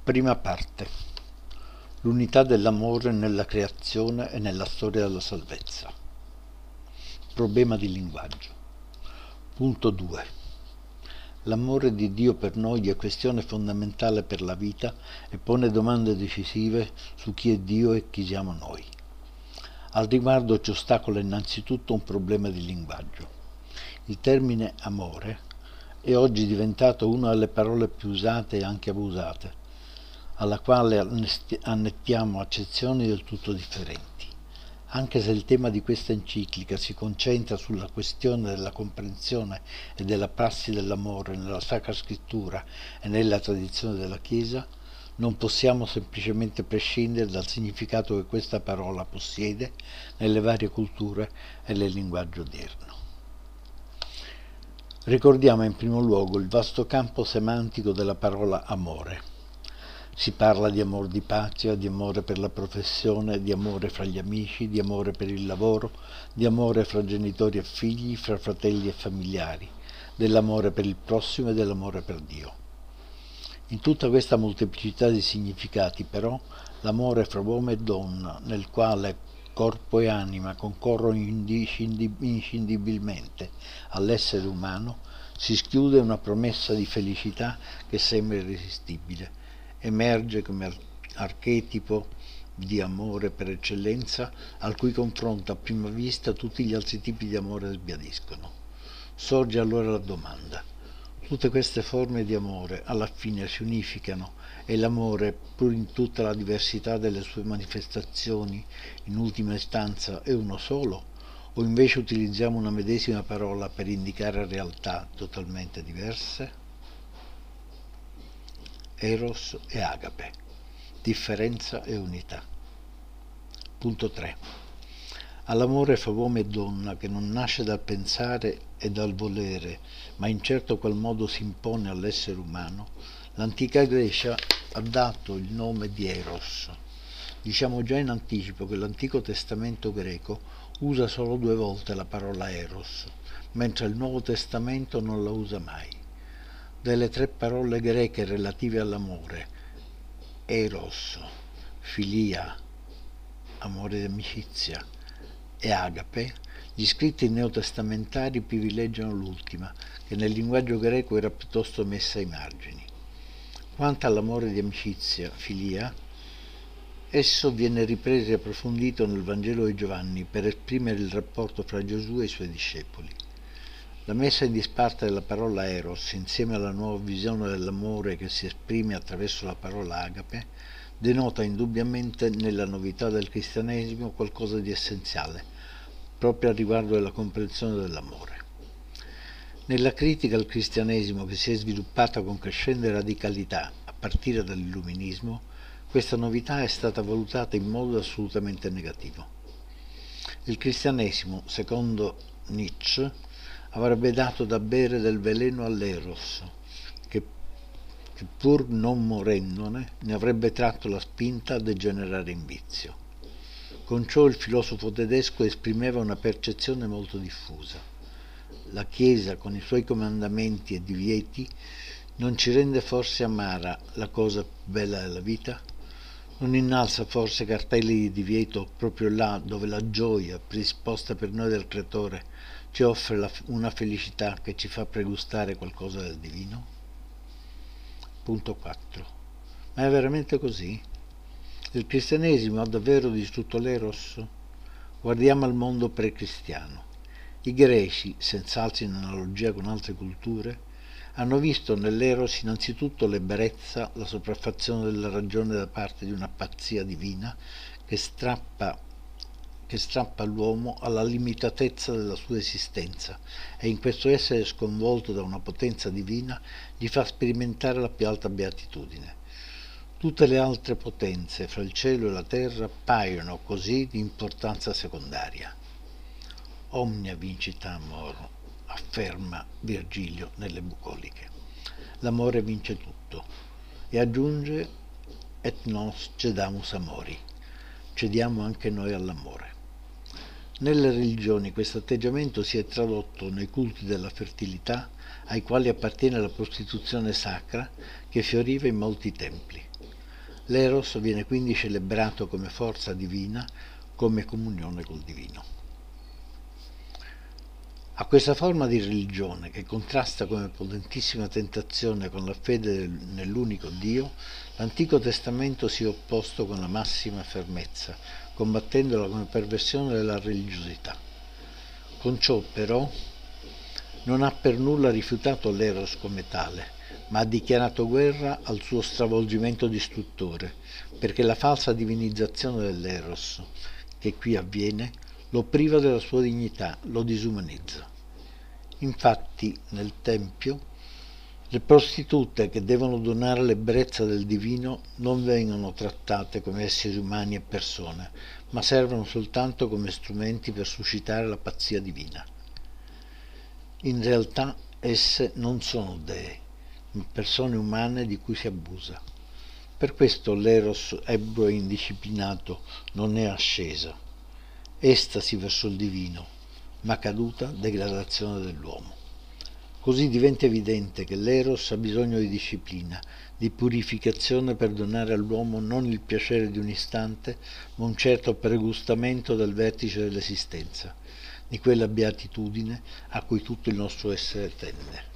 Prima parte. L'unità dell'amore nella creazione e nella storia della salvezza. Problema di linguaggio. Punto 2. L'amore di Dio per noi è questione fondamentale per la vita e pone domande decisive su chi è Dio e chi siamo noi. Al riguardo ci ostacola innanzitutto un problema di linguaggio. Il termine amore è oggi diventato una delle parole più usate e anche abusate, alla quale annettiamo accezioni del tutto differenti. Anche se il tema di questa enciclica si concentra sulla questione della comprensione e della prassi dell'amore nella Sacra Scrittura e nella tradizione della Chiesa, non possiamo semplicemente prescindere dal significato che questa parola possiede nelle varie culture e nel linguaggio odierno. Ricordiamo in primo luogo il vasto campo semantico della parola amore. Si parla di amor di patria, di amore per la professione, di amore fra gli amici, di amore per il lavoro, di amore fra genitori e figli, fra fratelli e familiari, dell'amore per il prossimo e dell'amore per Dio. In tutta questa molteplicità di significati, però, l'amore fra uomo e donna, nel quale corpo e anima concorrono inscindibilmente all'essere umano, si schiude una promessa di felicità che sembra irresistibile. Emerge come archetipo di amore per eccellenza, al cui confronto a prima vista tutti gli altri tipi di amore sbiadiscono. Sorge allora la domanda: tutte queste forme di amore alla fine si unificano e l'amore, pur in tutta la diversità delle sue manifestazioni, in ultima istanza è uno solo? O invece utilizziamo una medesima parola per indicare realtà totalmente diverse? Eros e agape, differenza e unità. Punto 3. All'amore fra uomo e donna, che non nasce dal pensare e dal volere, ma in certo qual modo si impone all'essere umano, l'antica Grecia ha dato il nome di Eros. Diciamo già in anticipo che l'Antico Testamento greco usa solo 2 volte la parola Eros, mentre il Nuovo Testamento non la usa mai. Delle 3 parole greche relative all'amore, eros, filia, amore di amicizia, e agape, gli scritti neotestamentari privilegiano l'ultima, che nel linguaggio greco era piuttosto messa ai margini. Quanto all'amore di amicizia, filia, esso viene ripreso e approfondito nel Vangelo di Giovanni per esprimere il rapporto fra Gesù e i suoi discepoli. La messa in disparte della parola eros, insieme alla nuova visione dell'amore che si esprime attraverso la parola agape, denota indubbiamente nella novità del cristianesimo qualcosa di essenziale, proprio al riguardo della comprensione dell'amore. Nella critica al cristianesimo che si è sviluppata con crescente radicalità a partire dall'illuminismo, questa novità è stata valutata in modo assolutamente negativo. Il cristianesimo, secondo Nietzsche, avrebbe dato da bere del veleno all'eros, che pur non morendone ne avrebbe tratto la spinta a degenerare in vizio. Con ciò il filosofo tedesco esprimeva una percezione molto diffusa. La Chiesa, con i suoi comandamenti e divieti, non ci rende forse amara la cosa più bella della vita? Non innalza forse cartelli di divieto proprio là dove la gioia predisposta per noi dal Creatore ci offre una felicità che ci fa pregustare qualcosa del divino? Punto 4. Ma è veramente così? Il cristianesimo ha davvero distrutto l'eros? Guardiamo al mondo pre-cristiano. I greci, senz'altro in analogia con altre culture, hanno visto nell'eros innanzitutto l'ebbrezza, la sopraffazione della ragione da parte di una pazzia divina che strappa l'uomo alla limitatezza della sua esistenza e in questo essere sconvolto da una potenza divina gli fa sperimentare la più alta beatitudine. Tutte le altre potenze fra il cielo e la terra paiono così di importanza secondaria. Omnia vincit amor, afferma Virgilio nelle Bucoliche. L'amore vince tutto e aggiunge et nos cedamus amori, cediamo anche noi all'amore. Nelle religioni questo atteggiamento si è tradotto nei culti della fertilità, ai quali appartiene la prostituzione sacra che fioriva in molti templi. L'Eros viene quindi celebrato come forza divina, come comunione col divino. A questa forma di religione, che contrasta come potentissima tentazione con la fede nell'unico Dio, l'Antico Testamento si è opposto con la massima fermezza, combattendola come perversione della religiosità. Con ciò, però, non ha per nulla rifiutato l'Eros come tale, ma ha dichiarato guerra al suo stravolgimento distruttore, perché la falsa divinizzazione dell'Eros, che qui avviene, lo priva della sua dignità, lo disumanizza. Infatti, nel Tempio, le prostitute che devono donare l'ebbrezza del divino non vengono trattate come esseri umani e persone, ma servono soltanto come strumenti per suscitare la pazzia divina. In realtà esse non sono dee, ma persone umane di cui si abusa. Per questo l'Eros ebbro e indisciplinato non è ascesa, estasi verso il divino, ma caduta degradazione dell'uomo. Così diventa evidente che l'Eros ha bisogno di disciplina, di purificazione per donare all'uomo non il piacere di un istante, ma un certo pregustamento del vertice dell'esistenza, di quella beatitudine a cui tutto il nostro essere tende.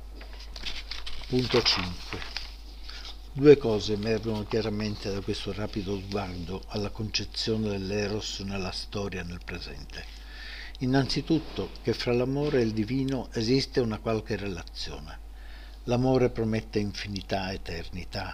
Punto 5. Due cose emergono chiaramente da questo rapido sguardo alla concezione dell'Eros nella storia e nel presente. Innanzitutto che fra l'amore e il divino esiste una qualche relazione. L'amore promette infinità, eternità,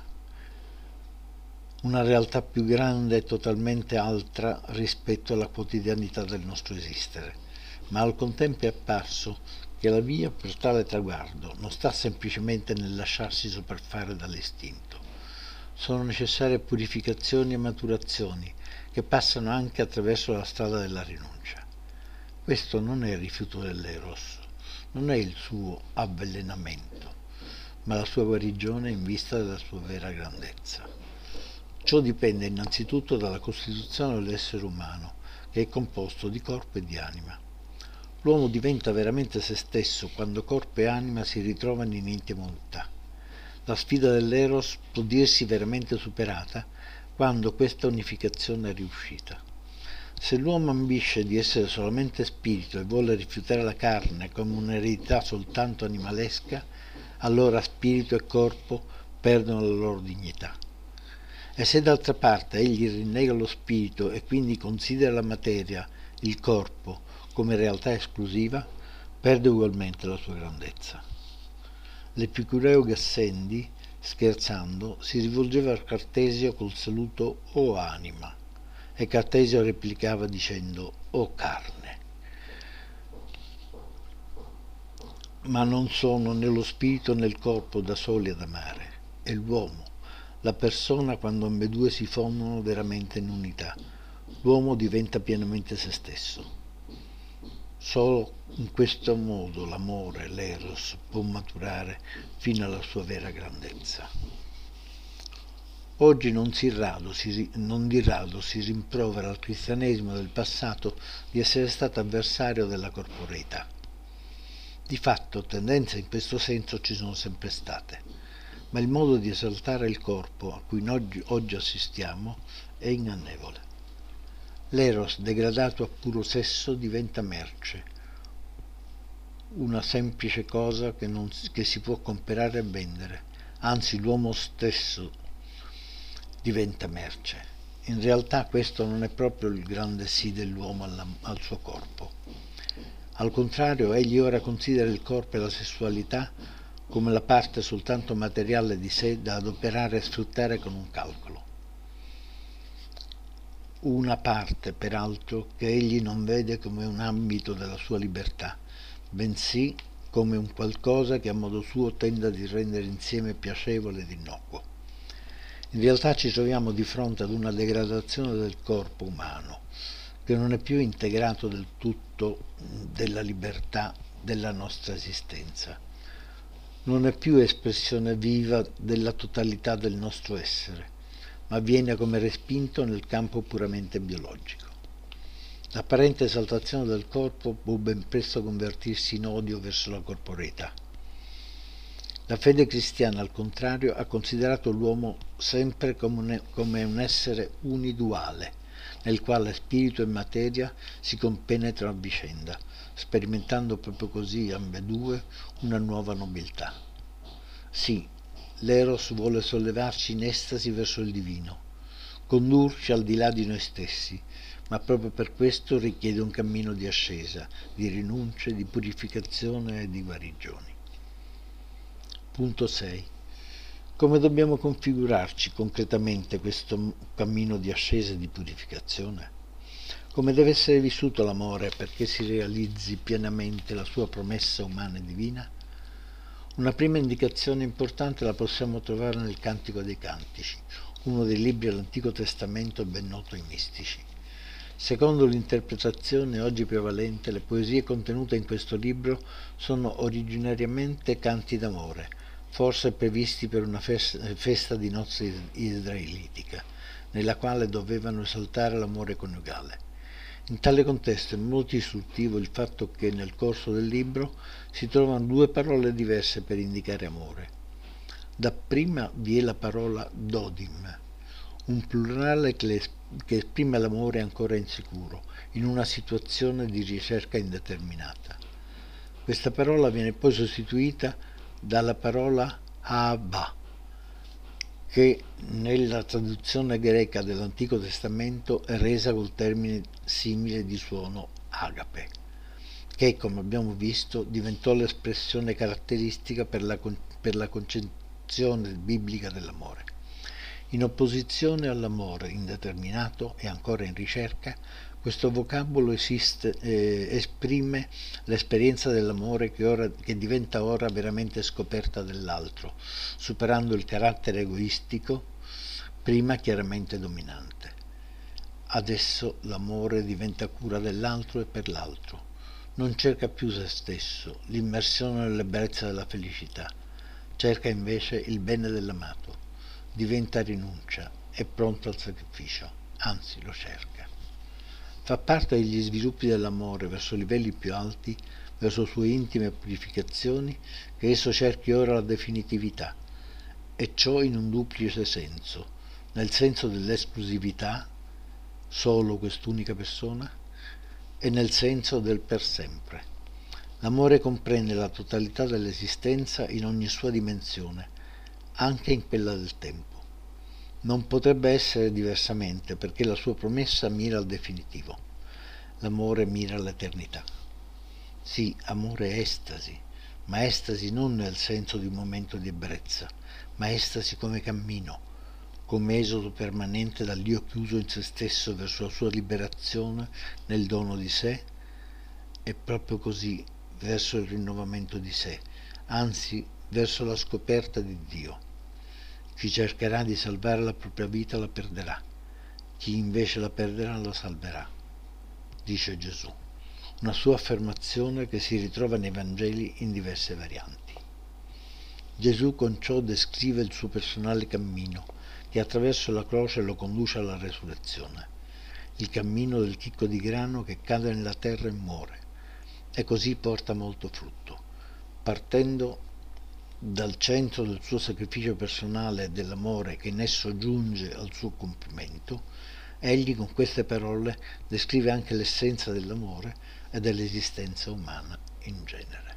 una realtà più grande e totalmente altra rispetto alla quotidianità del nostro esistere, ma al contempo è apparso che la via per tale traguardo non sta semplicemente nel lasciarsi sopraffare dall'istinto. Sono necessarie purificazioni e maturazioni che passano anche attraverso la strada della rinuncia. Questo non è il rifiuto dell'Eros, non è il suo avvelenamento, ma la sua guarigione in vista della sua vera grandezza. Ciò dipende innanzitutto dalla costituzione dell'essere umano, che è composto di corpo e di anima. L'uomo diventa veramente se stesso quando corpo e anima si ritrovano in intima unità. La sfida dell'Eros può dirsi veramente superata quando questa unificazione è riuscita. Se l'uomo ambisce di essere solamente spirito e vuole rifiutare la carne come un'eredità soltanto animalesca, allora spirito e corpo perdono la loro dignità. E se d'altra parte egli rinnega lo spirito e quindi considera la materia, il corpo, come realtà esclusiva, perde ugualmente la sua grandezza. L'Epicureo Gassendi, scherzando, si rivolgeva a Cartesio col saluto «O anima», e Cartesio replicava dicendo «O carne». Ma non sono né lo spirito né il corpo da soli ad amare, è l'uomo, la persona quando ambedue si fondono veramente in unità. L'uomo diventa pienamente se stesso. Solo in questo modo l'amore, l'Eros, può maturare fino alla sua vera grandezza. Oggi non di rado si rimprovera al cristianesimo del passato di essere stato avversario della corporeità. Di fatto tendenze in questo senso ci sono sempre state, ma il modo di esaltare il corpo a cui oggi assistiamo è ingannevole. L'Eros degradato a puro sesso diventa merce, una semplice cosa che si può comprare e vendere, anzi l'uomo stesso diventa merce. In realtà questo non è proprio il grande sì dell'uomo al suo corpo. Al contrario, egli ora considera il corpo e la sessualità come la parte soltanto materiale di sé da adoperare e sfruttare con un calcolo. Una parte, peraltro, che egli non vede come un ambito della sua libertà, bensì come un qualcosa che a modo suo tenda di rendere insieme piacevole ed innocuo. In realtà ci troviamo di fronte ad una degradazione del corpo umano, che non è più integrato del tutto della libertà della nostra esistenza. Non è più espressione viva della totalità del nostro essere, ma viene come respinto nel campo puramente biologico. L'apparente esaltazione del corpo può ben presto convertirsi in odio verso la corporeità. La fede cristiana, al contrario, ha considerato l'uomo sempre come un essere uniduale, nel quale spirito e materia si compenetrano a vicenda, sperimentando proprio così ambedue una nuova nobiltà. Sì, l'Eros vuole sollevarci in estasi verso il divino, condurci al di là di noi stessi, ma proprio per questo richiede un cammino di ascesa, di rinunce, di purificazione e di guarigioni. Punto 6. Come dobbiamo configurarci concretamente questo cammino di ascesa e di purificazione? Come deve essere vissuto l'amore perché si realizzi pienamente la sua promessa umana e divina? Una prima indicazione importante la possiamo trovare nel Cantico dei Cantici, uno dei libri dell'Antico Testamento ben noto ai mistici. Secondo l'interpretazione oggi prevalente, le poesie contenute in questo libro sono originariamente canti d'amore, forse previsti per una festa di nozze israelitica, nella quale dovevano esaltare l'amore coniugale. In tale contesto è molto istruttivo il fatto che nel corso del libro si trovano due parole diverse per indicare amore. Dapprima vi è la parola dodim, un plurale che esprime l'amore ancora insicuro, in una situazione di ricerca indeterminata. Questa parola viene poi sostituita dalla parola Ahava, che nella traduzione greca dell'Antico Testamento è resa col termine simile di suono agape, che, come abbiamo visto, diventò l'espressione caratteristica per la concezione biblica dell'amore. In opposizione all'amore indeterminato e ancora in ricerca, questo vocabolo esprime l'esperienza dell'amore che diventa ora veramente scoperta dell'altro, superando il carattere egoistico, prima chiaramente dominante. Adesso l'amore diventa cura dell'altro e per l'altro. Non cerca più se stesso, l'immersione nell'ebbrezza della felicità, cerca invece il bene dell'amato. Diventa rinuncia, è pronto al sacrificio, anzi lo cerca. Fa parte degli sviluppi dell'amore verso livelli più alti, verso sue intime purificazioni, che esso cerchi ora la definitività, e ciò in un duplice senso, nel senso dell'esclusività, solo quest'unica persona, e nel senso del per sempre. L'amore comprende la totalità dell'esistenza in ogni sua dimensione, anche in quella del tempo. Non potrebbe essere diversamente perché la sua promessa mira al definitivo. L'amore mira all'eternità. Sì, amore è estasi, ma estasi non nel senso di un momento di ebbrezza, ma estasi come cammino, come esodo permanente dall'io chiuso in se stesso verso la sua liberazione nel dono di sé, e proprio così verso il rinnovamento di sé, anzi verso la scoperta di Dio. Chi cercherà di salvare la propria vita la perderà, chi invece la perderà la salverà, dice Gesù. Una sua affermazione che si ritrova nei Vangeli in diverse varianti. Gesù con ciò descrive il suo personale cammino, che attraverso la croce lo conduce alla resurrezione, il cammino del chicco di grano che cade nella terra e muore, e così porta molto frutto, partendo dal centro del suo sacrificio personale e dell'amore che in esso giunge al suo compimento. Egli con queste parole descrive anche l'essenza dell'amore e dell'esistenza umana in genere.